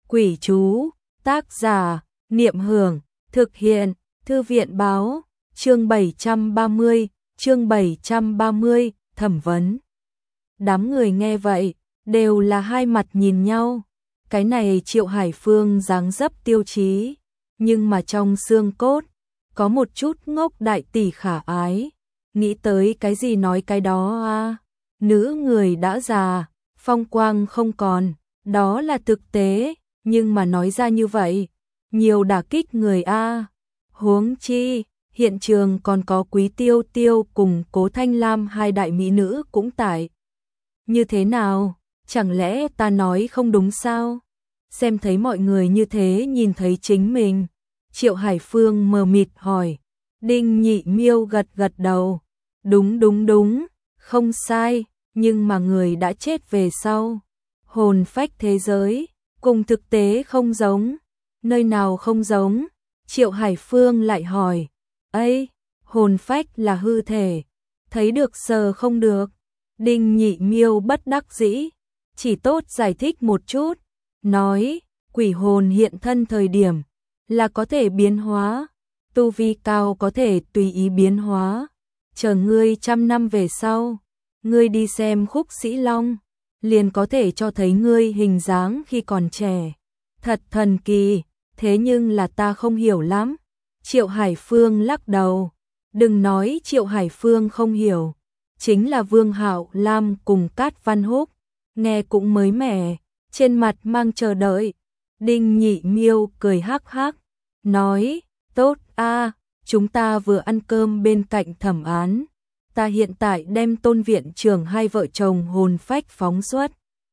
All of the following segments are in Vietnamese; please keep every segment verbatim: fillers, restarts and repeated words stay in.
Quỷ chú, tác giả, Niệm Hưởng, thực hiện, Thư viện báo, chương bảy trăm ba mươi, chương bảy trăm ba mươi, thẩm vấn. Đám người nghe vậy, đều là hai mặt nhìn nhau. Cái này Triệu Hải Phương dáng dấp tiêu chí, nhưng mà trong xương cốt, có một chút ngốc đại tỷ khả ái. Nghĩ tới cái gì nói cái đó à. Nữ người đã già, phong quang không còn, đó là thực tế, nhưng mà nói ra như vậy, nhiều đả kích người a. Huống chi, hiện trường còn có Quý Tiêu Tiêu cùng Cố Thanh Lam hai đại mỹ nữ cũng tại. Như thế nào, chẳng lẽ ta nói không đúng sao? Xem thấy mọi người như thế nhìn thấy chính mình. Triệu Hải Phương mờ mịt hỏi. Đinh Nhị Miêu gật gật đầu. Đúng đúng đúng, không sai, nhưng mà người đã chết về sau. Hồn phách thế giới, cùng thực tế không giống. Nơi nào không giống? Triệu Hải Phương lại hỏi. Ây, hồn phách là hư thể, thấy được sờ không được. Đinh Nhị Miêu bất đắc dĩ, chỉ tốt giải thích một chút. Nói, quỷ hồn hiện thân thời điểm là có thể biến hóa, tu vi cao có thể tùy ý biến hóa. Chờ ngươi trăm năm về sau, ngươi đi xem Khúc Sĩ Long, liền có thể cho thấy ngươi hình dáng khi còn trẻ. Thật thần kỳ, thế nhưng là ta không hiểu lắm. Triệu Hải Phương lắc đầu. Đừng nói Triệu Hải Phương không hiểu, chính là Vương Hạo Lam cùng Cát Văn Húc, nghe cũng mới mẻ, trên mặt mang chờ đợi. Đinh Nhị Miêu cười hắc hắc, nói, tốt a, chúng ta vừa ăn cơm bên cạnh thẩm án, ta hiện tại đem Tôn viện trưởng hai vợ chồng hồn phách phóng xuất,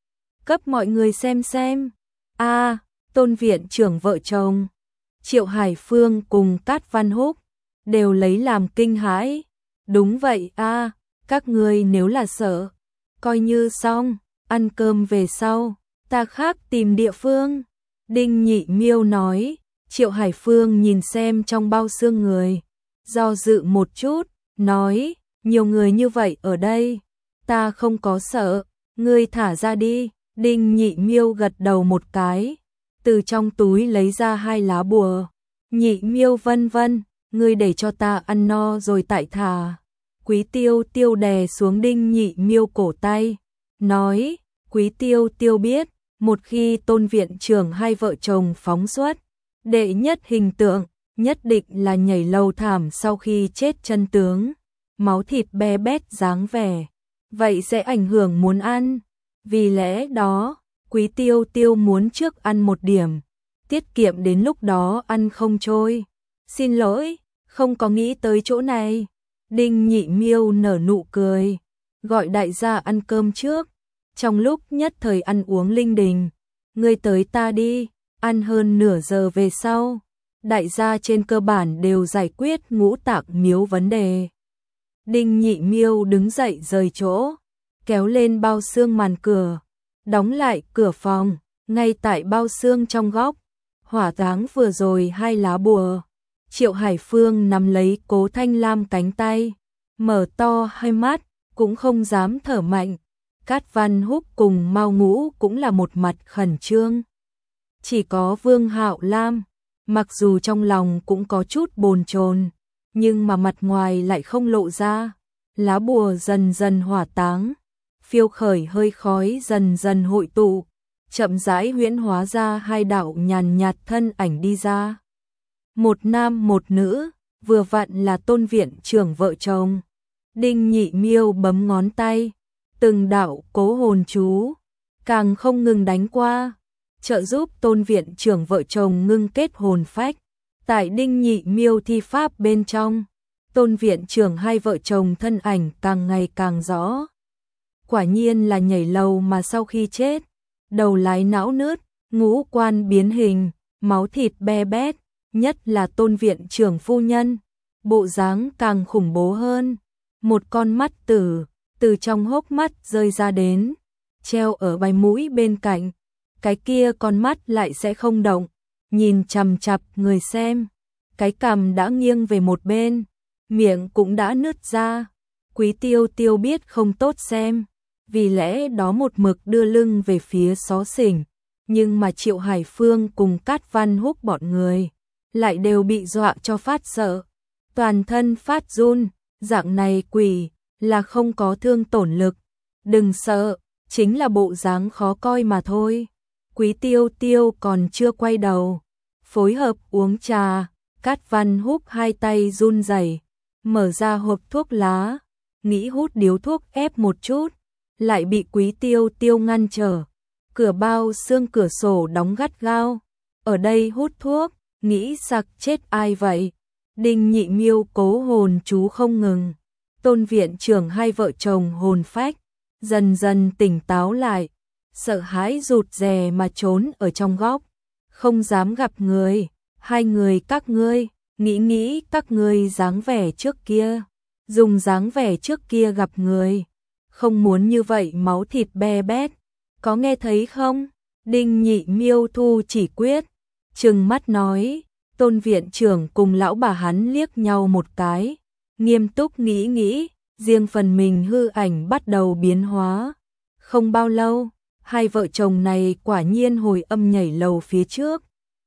cấp mọi người xem xem. A, Tôn viện trưởng vợ chồng. Triệu Hải Phương cùng Cát Văn Húc đều lấy làm kinh hãi. Đúng vậy a, các ngươi nếu là sợ, coi như xong, ăn cơm về sau, ta khác tìm địa phương. Đinh Nhị Miêu nói. Triệu Hải Phương nhìn xem trong bao xương người, do dự một chút, nói, nhiều người như vậy ở đây, ta không có sợ, ngươi thả ra đi. Đinh Nhị Miêu gật đầu một cái, từ trong túi lấy ra hai lá bùa. Nhị Miêu vân vân, ngươi để cho ta ăn no rồi tại thả. Quý Tiêu Tiêu đè xuống Đinh Nhị Miêu cổ tay, nói, Quý Tiêu Tiêu biết, một khi Tôn viện trưởng hai vợ chồng phóng xuất, đệ nhất hình tượng, nhất định là nhảy lầu thảm sau khi chết chân tướng, máu thịt be bét dáng vẻ, vậy sẽ ảnh hưởng muốn ăn. Vì lẽ đó, Quý Tiêu Tiêu muốn trước ăn một điểm, tiết kiệm đến lúc đó ăn không trôi. Xin lỗi, không có nghĩ tới chỗ này. Đinh Nhị Miêu nở nụ cười, gọi đại gia ăn cơm trước. Trong lúc nhất thời ăn uống linh đình, ngươi tới ta đi, ăn hơn nửa giờ về sau, đại gia trên cơ bản đều giải quyết ngũ tạng miếu vấn đề. Đinh Nhị Miêu đứng dậy rời chỗ, kéo lên bao xương màn cửa, đóng lại cửa phòng. Ngay tại bao xương trong góc, hỏa táng vừa rồi hai lá bùa. Triệu Hải Phương nắm lấy Cố Thanh Lam cánh tay, mở to hai mắt, cũng không dám thở mạnh. Cát Văn Húc cùng Mao Ngũ cũng là một mặt khẩn trương. Chỉ có Vương Hạo Lam, mặc dù trong lòng cũng có chút bồn chồn, nhưng mà mặt ngoài lại không lộ ra. Lá bùa dần dần hỏa táng, phiêu khởi hơi khói dần dần hội tụ, chậm rãi huyễn hóa ra hai đạo nhàn nhạt thân ảnh đi ra. Một nam một nữ, vừa vặn là Tôn viện trưởng vợ chồng. Đinh Nhị Miêu bấm ngón tay, từng đạo cố hồn chú, càng không ngừng đánh qua, trợ giúp Tôn viện trưởng vợ chồng ngưng kết hồn phách. Tại Đinh Nhị Miêu thi pháp bên trong, Tôn viện trưởng hai vợ chồng thân ảnh càng ngày càng rõ. Quả nhiên là nhảy lầu mà sau khi chết, đầu lái não nứt, ngũ quan biến hình, máu thịt be bét, nhất là Tôn viện trưởng phu nhân, bộ dáng càng khủng bố hơn. Một con mắt tử từ trong hốc mắt rơi ra đến, treo ở bài mũi bên cạnh, cái kia con mắt lại sẽ không động, nhìn chằm chằm người xem. Cái cằm đã nghiêng về một bên, miệng cũng đã nứt ra. Quý Tiêu Tiêu biết không tốt xem, vì lẽ đó một mực đưa lưng về phía xó xỉnh, nhưng mà Triệu Hải Phương cùng Cát Văn Húc bọn người lại đều bị dọa cho phát sợ, toàn thân phát run, dạng này quỷ là không có thương tổn lực, đừng sợ, chính là bộ dáng khó coi mà thôi. Quý Tiêu Tiêu còn chưa quay đầu, phối hợp uống trà, Cát Văn Húc hai tay run rẩy, mở ra hộp thuốc lá, nghĩ hút điếu thuốc ép một chút, lại bị Quý Tiêu Tiêu ngăn trở. Cửa bao xương cửa sổ đóng gắt gao, ở đây hút thuốc, nghĩ sặc chết ai vậy? Đinh Nhị Miêu cố hồn chú không ngừng. Tôn viện trưởng hai vợ chồng hồn phách, dần dần tỉnh táo lại, sợ hãi rụt rè mà trốn ở trong góc, không dám gặp người. Hai người các ngươi, nghĩ nghĩ các ngươi dáng vẻ trước kia, dùng dáng vẻ trước kia gặp người, không muốn như vậy máu thịt be bét, có nghe thấy không? Đinh Nhị Miêu thu chỉ quyết, trừng mắt nói. Tôn viện trưởng cùng lão bà hắn liếc nhau một cái, nghiêm túc nghĩ nghĩ, riêng phần mình hư ảnh bắt đầu biến hóa. Không bao lâu, hai vợ chồng này quả nhiên hồi âm nhảy lầu phía trước.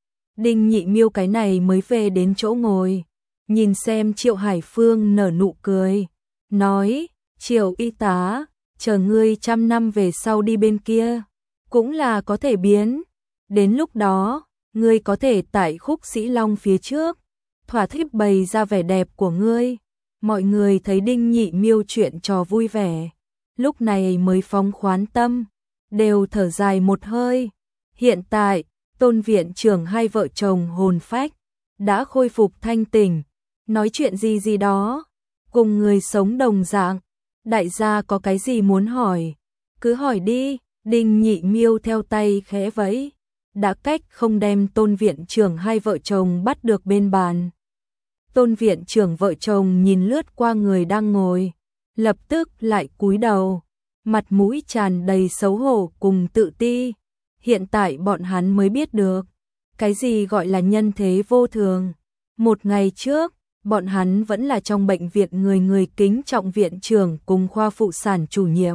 Đinh Nhị Miêu cái này mới về đến chỗ ngồi, nhìn xem Triệu Hải Phương nở nụ cười, nói, Triệu y tá, chờ ngươi trăm năm về sau đi bên kia, cũng là có thể biến, đến lúc đó, ngươi có thể tại Khúc Sĩ Long phía trước, thỏa thích bày ra vẻ đẹp của ngươi. Mọi người thấy Đinh Nhị Miêu chuyện trò vui vẻ, lúc này mới phóng khoán tâm, đều thở dài một hơi. Hiện tại, Tôn viện trưởng hai vợ chồng hồn phách đã khôi phục thanh tỉnh, nói chuyện gì gì đó, cùng người sống đồng dạng. Đại gia có cái gì muốn hỏi, cứ hỏi đi. Đinh Nhị Miêu theo tay khẽ vẫy, đã cách không đem Tôn viện trưởng hai vợ chồng bắt được bên bàn. Tôn viện trưởng vợ chồng nhìn lướt qua người đang ngồi, lập tức lại cúi đầu, mặt mũi tràn đầy xấu hổ cùng tự ti. Hiện tại bọn hắn mới biết được, cái gì gọi là nhân thế vô thường. Một ngày trước, bọn hắn vẫn là trong bệnh viện người người kính trọng viện trưởng cùng khoa phụ sản chủ nhiệm.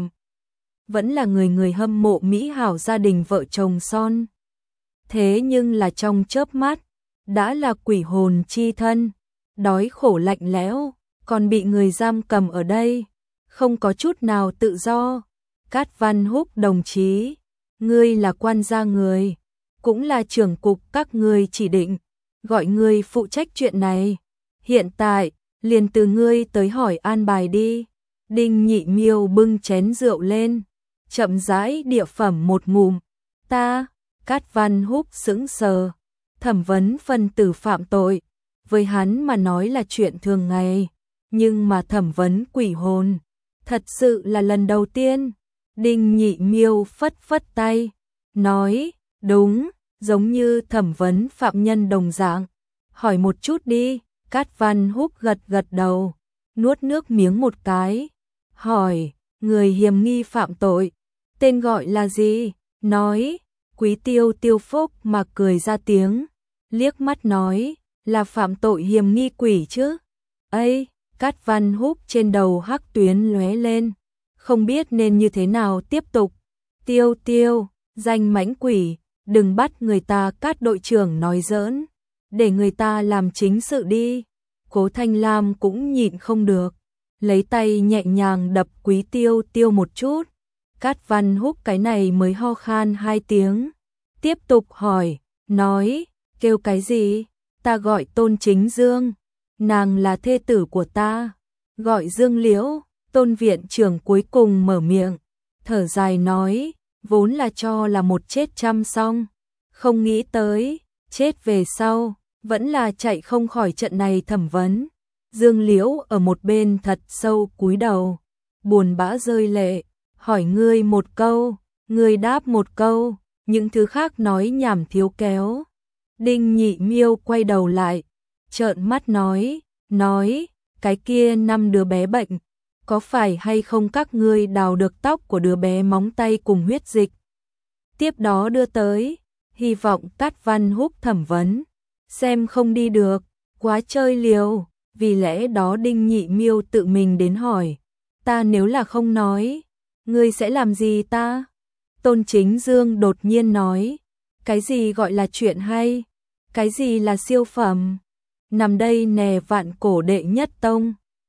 Vẫn là người người hâm mộ mỹ hảo gia đình vợ chồng son. Thế nhưng là trong chớp mắt, đã là quỷ hồn chi thân, đói khổ lạnh lẽo, còn bị người giam cầm ở đây, không có chút nào tự do. Cát Văn Húc đồng chí, ngươi là quan gia người, cũng là trưởng cục các ngươi chỉ định, gọi ngươi phụ trách chuyện này. Hiện tại, liền từ ngươi tới hỏi an bài đi. Đinh Nhị Miêu bưng chén rượu lên, chậm rãi địa phẩm một ngụm. Ta, Cát Văn Húc sững sờ, thẩm vấn phân tử phạm tội, với hắn mà nói là chuyện thường ngày, nhưng mà thẩm vấn quỷ hồn, thật sự là lần đầu tiên. Đinh Nhị Miêu phất phất tay, nói, đúng, giống như thẩm vấn phạm nhân đồng dạng, hỏi một chút đi. Cát Văn Húc gật gật đầu, nuốt nước miếng một cái, hỏi, người hiểm nghi phạm tội, tên gọi là gì? Nói, Quý Tiêu Tiêu phúc mà cười ra tiếng, liếc mắt nói, là phạm tội hiểm nghi quỷ chứ? Ây, Cát Văn Húc trên đầu hắc tuyến lóe lên, không biết nên như thế nào tiếp tục. Tiêu Tiêu, danh mãnh quỷ, đừng bắt người ta. Cát đội trưởng nói giỡn, để người ta làm chính sự đi. Cố Thanh Lam cũng nhịn không được, lấy tay nhẹ nhàng đập Quý Tiêu Tiêu một chút. Cát Văn Húc cái này mới ho khan hai tiếng, tiếp tục hỏi, nói, kêu cái gì? Ta gọi Tôn Chính Dương, nàng là thê tử của ta, gọi Dương Liễu. Tôn viện trưởng cuối cùng mở miệng, thở dài nói, vốn là cho là một chết chăm xong, không nghĩ tới, chết về sau, vẫn là chạy không khỏi trận này thẩm vấn. Dương Liễu ở một bên thật sâu cúi đầu, buồn bã rơi lệ, hỏi ngươi một câu, ngươi đáp một câu, những thứ khác nói nhảm thiếu kéo. Đinh Nhị Miêu quay đầu lại, trợn mắt nói, nói, cái kia năm đứa bé bệnh, có phải hay không các ngươi đào được tóc của đứa bé móng tay cùng huyết dịch, tiếp đó đưa tới, hy vọng Cát Văn Húc thẩm vấn, xem không đi được, quá chơi liều, vì lẽ đó Đinh Nhị Miêu tự mình đến hỏi, ta nếu là không nói, ngươi sẽ làm gì ta? Tôn Chính Dương đột nhiên nói, Cái gì gọi là chuyện hay? Cái gì là siêu phẩm? Nằm đây nè vạn cổ đệ nhất tông.